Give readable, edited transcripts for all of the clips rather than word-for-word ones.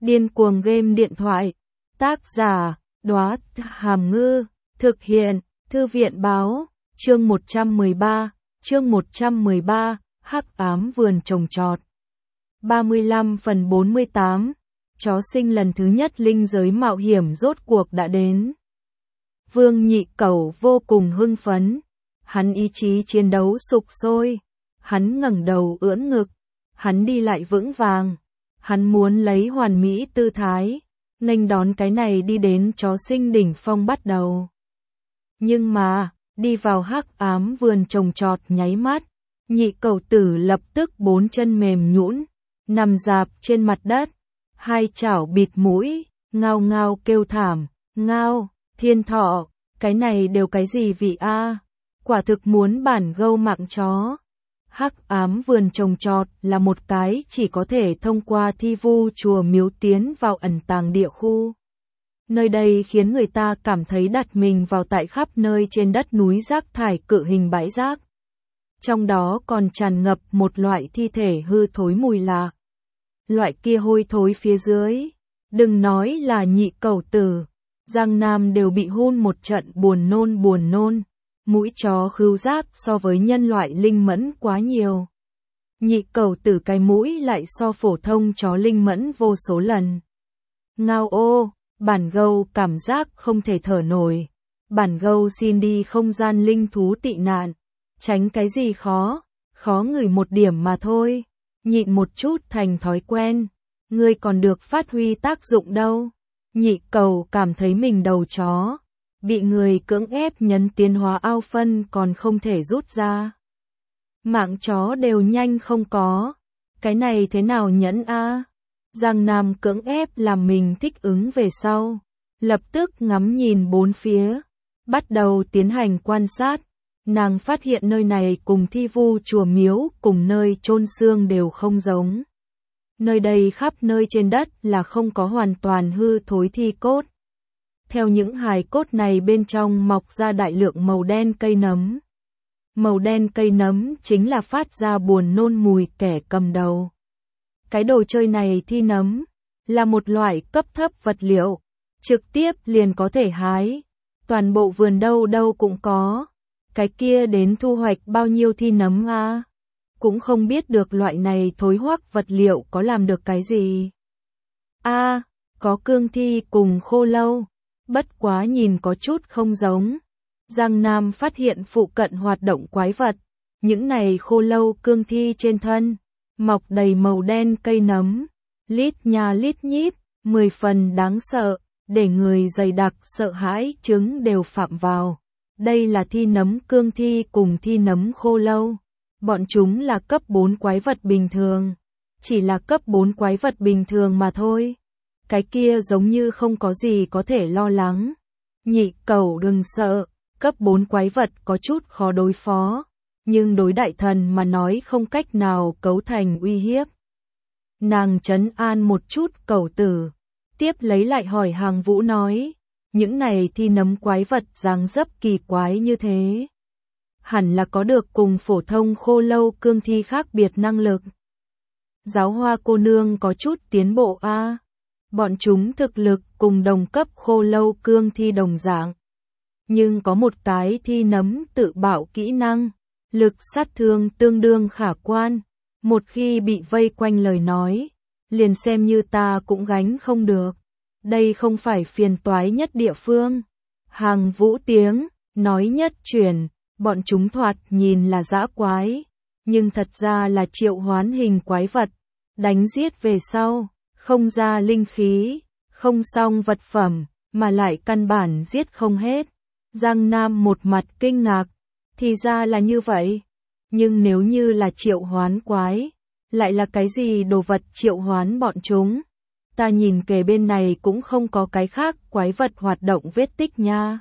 Điên cuồng game điện thoại. Tác giả, Đóa Hàm Ngư. Thực hiện, Thư viện báo. Chương 113, Hắc ám vườn trồng trọt. 35/48. Chó sinh lần thứ nhất linh giới mạo hiểm rốt cuộc đã đến. Vương Nhị Cẩu vô cùng hưng phấn. Hắn ý chí chiến đấu sục sôi. Hắn ngẩng đầu ưỡn ngực. Hắn đi lại vững vàng. Hắn muốn lấy hoàn mỹ tư thái, nghênh đón cái này đi đến chó sinh đỉnh phong bắt đầu. Nhưng mà, đi vào hắc ám vườn trồng trọt nháy mắt, Nhị Cẩu tử lập tức bốn chân mềm nhũn, nằm rạp trên mặt đất, hai chảo bịt mũi, ngao ngao kêu thảm, ngao, thiên thọ, cái này đều cái gì vị a? Quả thực muốn bản gâu mạng chó. Hắc ám vườn trồng trọt là một cái chỉ có thể thông qua thi vu chùa miếu tiến vào ẩn tàng địa khu. Nơi đây khiến người ta cảm thấy đặt mình vào tại khắp nơi trên đất núi rác thải cự hình bãi rác. Trong đó còn tràn ngập một loại thi thể hư thối mùi lạ. Loại kia hôi thối phía dưới, đừng nói là Nhị Cẩu tử, Giang Nam đều bị hun một trận buồn nôn. Mũi chó khứu giác so với nhân loại linh mẫn quá nhiều. Nhị Cẩu tử cái mũi lại so phổ thông chó linh mẫn vô số lần. Ngao ô, bản gâu cảm giác không thể thở nổi. Bản gâu xin đi không gian linh thú tị nạn. Tránh cái gì khó ngửi một điểm mà thôi. Nhịn một chút thành thói quen. Ngươi còn được phát huy tác dụng đâu. Nhị Cẩu cảm thấy mình đầu chó. Bị người cưỡng ép nhấn tiến hóa ao phân còn không thể rút ra. Mạng chó đều nhanh không có. Cái này thế nào nhẫn a? Giang Nam cưỡng ép làm mình thích ứng về sau. Lập tức ngắm nhìn bốn phía. Bắt đầu tiến hành quan sát. Nàng phát hiện nơi này cùng thi vu chùa miếu cùng nơi chôn xương đều không giống. Nơi đây khắp nơi trên đất là không có hoàn toàn hư thối thi cốt. Theo những hài cốt này bên trong mọc ra đại lượng màu đen cây nấm. Màu đen cây nấm chính là phát ra buồn nôn mùi kẻ cầm đầu. Cái đồ chơi này thi nấm, là một loại cấp thấp vật liệu, trực tiếp liền có thể hái. Toàn bộ vườn đâu cũng có. Cái kia đến thu hoạch bao nhiêu thi nấm a? Cũng không biết được loại này thối hoắc vật liệu có làm được cái gì. A, có cương thi cùng khô lâu. Bất quá nhìn có chút không giống. Giang Nam phát hiện phụ cận hoạt động quái vật. Những này khô lâu cương thi trên thân, mọc đầy màu đen cây nấm. Lít nha lít nhít, 10 phần đáng sợ, để người dày đặc sợ hãi trứng đều phạm vào. Đây là thi nấm cương thi cùng thi nấm khô lâu. Bọn chúng là cấp 4 quái vật bình thường. Chỉ là cấp 4 quái vật bình thường mà thôi. Cái kia giống như không có gì có thể lo lắng. Nhị Cẩu đừng sợ, cấp 4 quái vật có chút khó đối phó, nhưng đối đại thần mà nói không cách nào cấu thành uy hiếp. Nàng trấn an một chút Cẩu tử, tiếp lấy lại hỏi Hàng Vũ nói, những này thi nấm quái vật dáng dấp kỳ quái như thế. Hẳn là có được cùng phổ thông khô lâu cương thi khác biệt năng lực. Giáo Hoa cô nương có chút tiến bộ a. Bọn chúng thực lực cùng đồng cấp khô lâu cương thi đồng dạng. Nhưng có một cái thi nấm tự bạo kỹ năng, lực sát thương tương đương khả quan. Một khi bị vây quanh lời nói, liền xem như ta cũng gánh không được. Đây không phải phiền toái nhất địa phương. Hàng Vũ tiếng, nói nhất chuyển, bọn chúng thoạt nhìn là dã quái, nhưng thật ra là triệu hoán hình quái vật. Đánh giết về sau. Không ra linh khí, không xong vật phẩm, mà lại căn bản giết không hết. Giang Nam một mặt kinh ngạc, thì ra là như vậy. Nhưng nếu như là triệu hoán quái, lại là cái gì đồ vật triệu hoán bọn chúng? Ta nhìn kề bên này cũng không có cái khác quái vật hoạt động vết tích nha.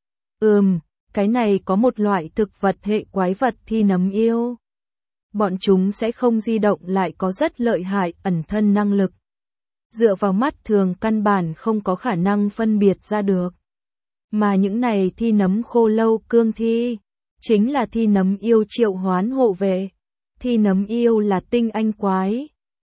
Cái này có một loại thực vật hệ quái vật thi nấm yêu. Bọn chúng sẽ không di động lại có rất lợi hại ẩn thân năng lực. Dựa vào mắt thường căn bản không có khả năng phân biệt ra được. Mà những này thi nấm khô lâu cương thi, chính là thi nấm yêu triệu hoán hộ vệ. Thi nấm yêu là tinh anh quái,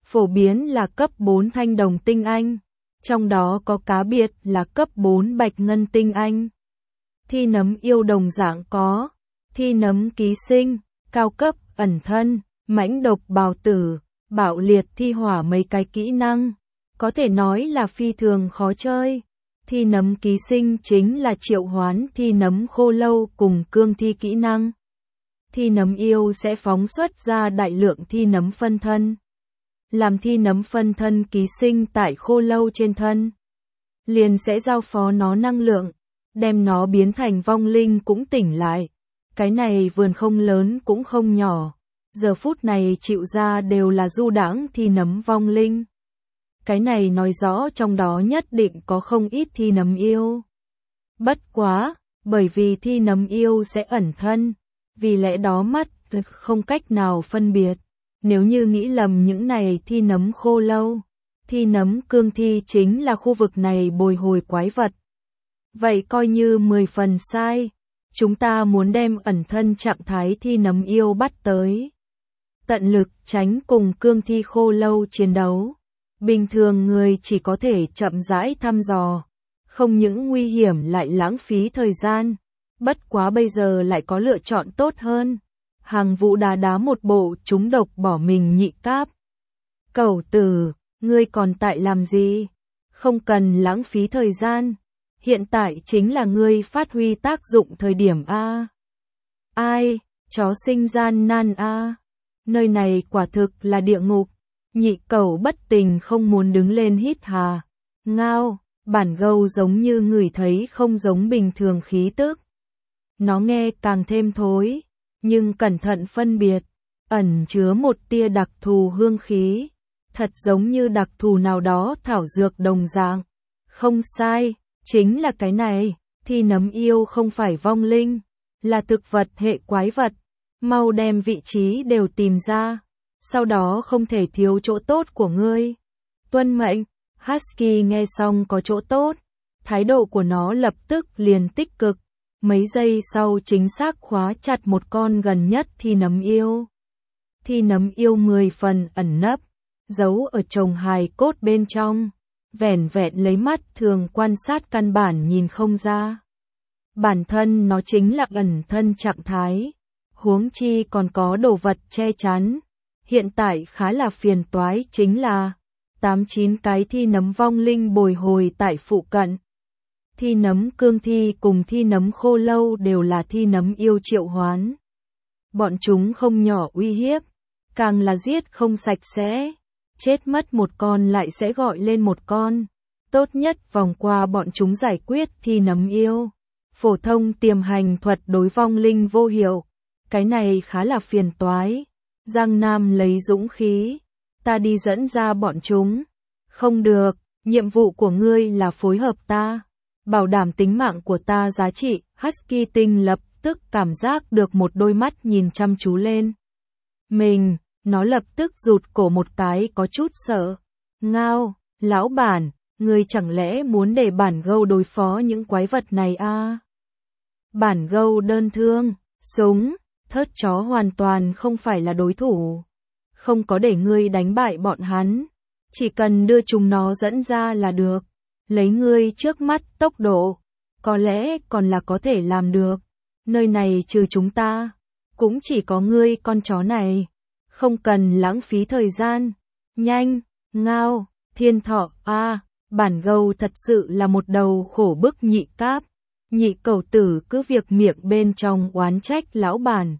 phổ biến là cấp 4 thanh đồng tinh anh, trong đó có cá biệt là cấp 4 bạch ngân tinh anh. Thi nấm yêu đồng dạng có thi nấm ký sinh, cao cấp, ẩn thân, mãnh độc bào tử, bạo liệt thi hỏa mấy cái kỹ năng, có thể nói là phi thường khó chơi. Thi nấm ký sinh chính là triệu hoán thi nấm khô lâu cùng cương thi kỹ năng. Thi nấm yêu sẽ phóng xuất ra đại lượng thi nấm phân thân. Làm thi nấm phân thân ký sinh tại khô lâu trên thân, liền sẽ giao phó nó năng lượng, đem nó biến thành vong linh cũng tỉnh lại. Cái này vườn không lớn cũng không nhỏ, giờ phút này chịu ra đều là du đãng thi nấm vong linh. Cái này nói rõ trong đó nhất định có không ít thi nấm yêu. Bất quá, bởi vì thi nấm yêu sẽ ẩn thân, vì lẽ đó mắt không cách nào phân biệt. Nếu như nghĩ lầm những này thi nấm khô lâu, thi nấm cương thi chính là khu vực này bồi hồi quái vật. Vậy coi như 10 phần sai, chúng ta muốn đem ẩn thân trạng thái thi nấm yêu bắt tới. Tận lực tránh cùng cương thi khô lâu chiến đấu. Bình thường người chỉ có thể chậm rãi thăm dò, không những nguy hiểm lại lãng phí thời gian. Bất quá bây giờ lại có lựa chọn tốt hơn. Hàng Vũ đá một bộ trúng độc bỏ mình nhị cáp. Cẩu tử, ngươi còn tại làm gì? Không cần lãng phí thời gian. Hiện tại chính là ngươi phát huy tác dụng thời điểm A. Ai, chó sinh gian nan A. Nơi này quả thực là địa ngục. Nhị cẩu bất tình không muốn đứng lên hít hà. Ngao, bản gâu giống như ngửi thấy không giống bình thường khí tức. Nó nghe càng thêm thối, nhưng cẩn thận phân biệt, ẩn chứa một tia đặc thù hương khí, thật giống như đặc thù nào đó thảo dược đồng dạng. Không sai, chính là cái này, thi nấm yêu không phải vong linh, là thực vật hệ quái vật. Mau đem vị trí đều tìm ra, sau đó không thể thiếu chỗ tốt của ngươi. Tuân mệnh. Husky nghe xong có chỗ tốt, thái độ của nó lập tức liền tích cực. Mấy giây sau chính xác khóa chặt một con gần nhất thi nấm yêu. Thi nấm yêu 10 phần ẩn nấp, giấu ở chồng hài cốt bên trong, vẻn vẹn lấy mắt thường quan sát căn bản nhìn không ra. Bản thân nó chính là ẩn thân trạng thái, huống chi còn có đồ vật che chắn. Hiện tại khá là phiền toái chính là 8-9 cái thi nấm vong linh bồi hồi tại phụ cận. Thi nấm cương thi cùng thi nấm khô lâu đều là thi nấm yêu triệu hoán. Bọn chúng không nhỏ uy hiếp, càng là giết không sạch sẽ. Chết mất một con lại sẽ gọi lên một con. Tốt nhất vòng qua bọn chúng giải quyết thi nấm yêu. Phổ thông tiềm hành thuật đối vong linh vô hiệu. Cái này khá là phiền toái. Giang Nam lấy dũng khí. Ta đi dẫn ra bọn chúng. Không được, nhiệm vụ của ngươi là phối hợp ta. Bảo đảm tính mạng của ta giá trị. Husky tinh lập tức cảm giác được một đôi mắt nhìn chăm chú lên mình, nó lập tức rụt cổ một cái có chút sợ. Ngao, lão bản, ngươi chẳng lẽ muốn để bản gâu đối phó những quái vật này à? Bản gâu đơn thương, súng, thớt chó hoàn toàn không phải là đối thủ. Không có để ngươi đánh bại bọn hắn, chỉ cần đưa chúng nó dẫn ra là được. Lấy ngươi trước mắt tốc độ, có lẽ còn là có thể làm được. Nơi này trừ chúng ta, cũng chỉ có ngươi con chó này. Không cần lãng phí thời gian. Nhanh, ngao, thiên thọ, bản gâu thật sự là một đầu khổ bức nhị cáp. Nhị cẩu tử cứ việc miệng bên trong oán trách lão bản.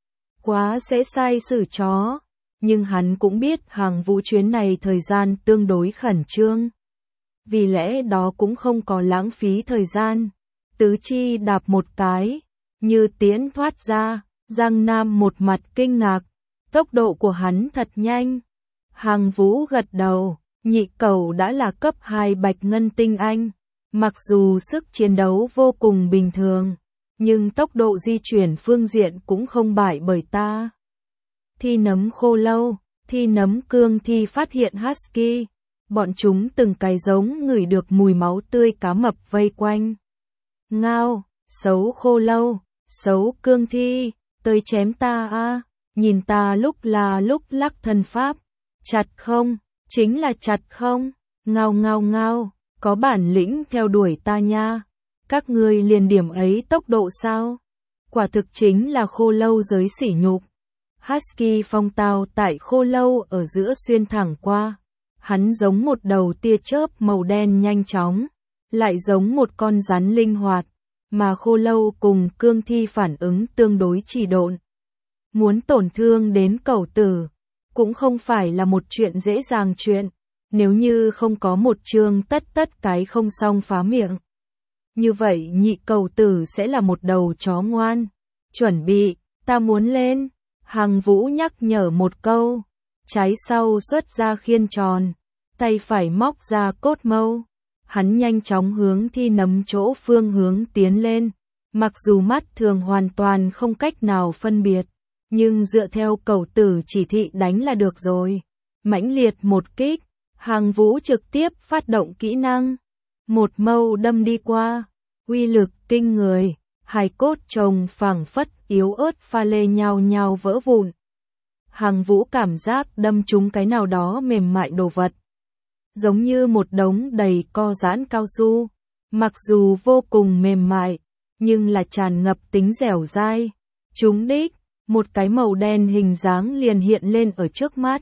Quá sẽ sai xử chó. Nhưng hắn cũng biết Hàng Vũ chuyến này thời gian tương đối khẩn trương. Vì lẽ đó cũng không có lãng phí thời gian. Tứ chi đạp một cái, như tiễn thoát ra. Giang Nam một mặt kinh ngạc. Tốc độ của hắn thật nhanh. Hàng Vũ gật đầu, nhị cẩu đã là cấp 2 bạch ngân tinh anh. Mặc dù sức chiến đấu vô cùng bình thường, nhưng tốc độ di chuyển phương diện cũng không bại bởi ta. Thi nấm khô lâu, thi nấm cương thi phát hiện Husky. Bọn chúng từng cái giống ngửi được mùi máu tươi cá mập vây quanh. Ngao, xấu khô lâu, xấu cương thi, tới chém ta à, nhìn ta lúc là lúc lắc thân pháp. Chặt không, Chính là chặt không? Ngao ngao ngao, có bản lĩnh theo đuổi ta nha. Các ngươi liền điểm ấy tốc độ sao? Quả thực chính là khô lâu giới sỉ nhục. Husky phong tao tại khô lâu ở giữa xuyên thẳng qua. Hắn giống một đầu tia chớp màu đen nhanh chóng, lại giống một con rắn linh hoạt, mà khô lâu cùng cương thi phản ứng tương đối trì độn. Muốn tổn thương đến cẩu tử, cũng không phải là một chuyện dễ dàng chuyện, nếu như không có một chương tất cái không xong phá miệng. Như vậy nhị cẩu tử sẽ là một đầu chó ngoan. Chuẩn bị, ta muốn lên. Hằng Vũ nhắc nhở một câu. Trái sau xuất ra khiên tròn, tay phải móc ra cốt mâu. Hắn nhanh chóng hướng thi nấm chỗ phương hướng tiến lên. Mặc dù mắt thường hoàn toàn không cách nào phân biệt, nhưng dựa theo cẩu tử chỉ thị đánh là được rồi. Mãnh liệt một kích, Hằng Vũ trực tiếp phát động kỹ năng. Một mâu đâm đi qua, uy lực kinh người, hài cốt chồng phẳng phất yếu ớt pha lê nhao nhao vỡ vụn. Hằng Vũ cảm giác đâm trúng cái nào đó mềm mại đồ vật, giống như một đống đầy co giãn cao su, mặc dù vô cùng mềm mại, nhưng là tràn ngập tính dẻo dai. Trúng đích, một cái màu đen hình dáng liền hiện lên ở trước mắt.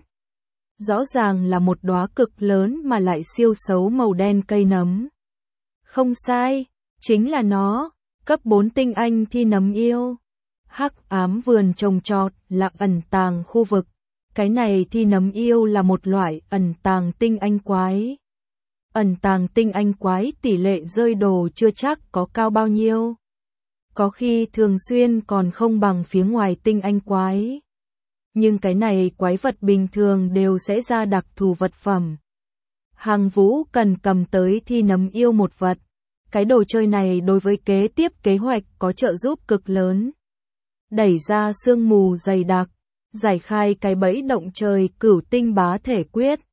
Rõ ràng là một đóa cực lớn mà lại siêu xấu màu đen cây nấm. Không sai, chính là nó, cấp 4 tinh anh thi nấm yêu. Hắc ám vườn trồng trọt là ẩn tàng khu vực. Cái này thi nấm yêu là một loại ẩn tàng tinh anh quái. Ẩn tàng tinh anh quái tỷ lệ rơi đồ chưa chắc có cao bao nhiêu. Có khi thường xuyên còn không bằng phía ngoài tinh anh quái. Nhưng cái này quái vật bình thường đều sẽ ra đặc thù vật phẩm. Hằng Vũ cần cầm tới thi nấm yêu một vật. Cái đồ chơi này đối với kế tiếp kế hoạch có trợ giúp cực lớn. Đẩy ra sương mù dày đặc, giải khai cái bẫy động trời cửu tinh bá thể quyết.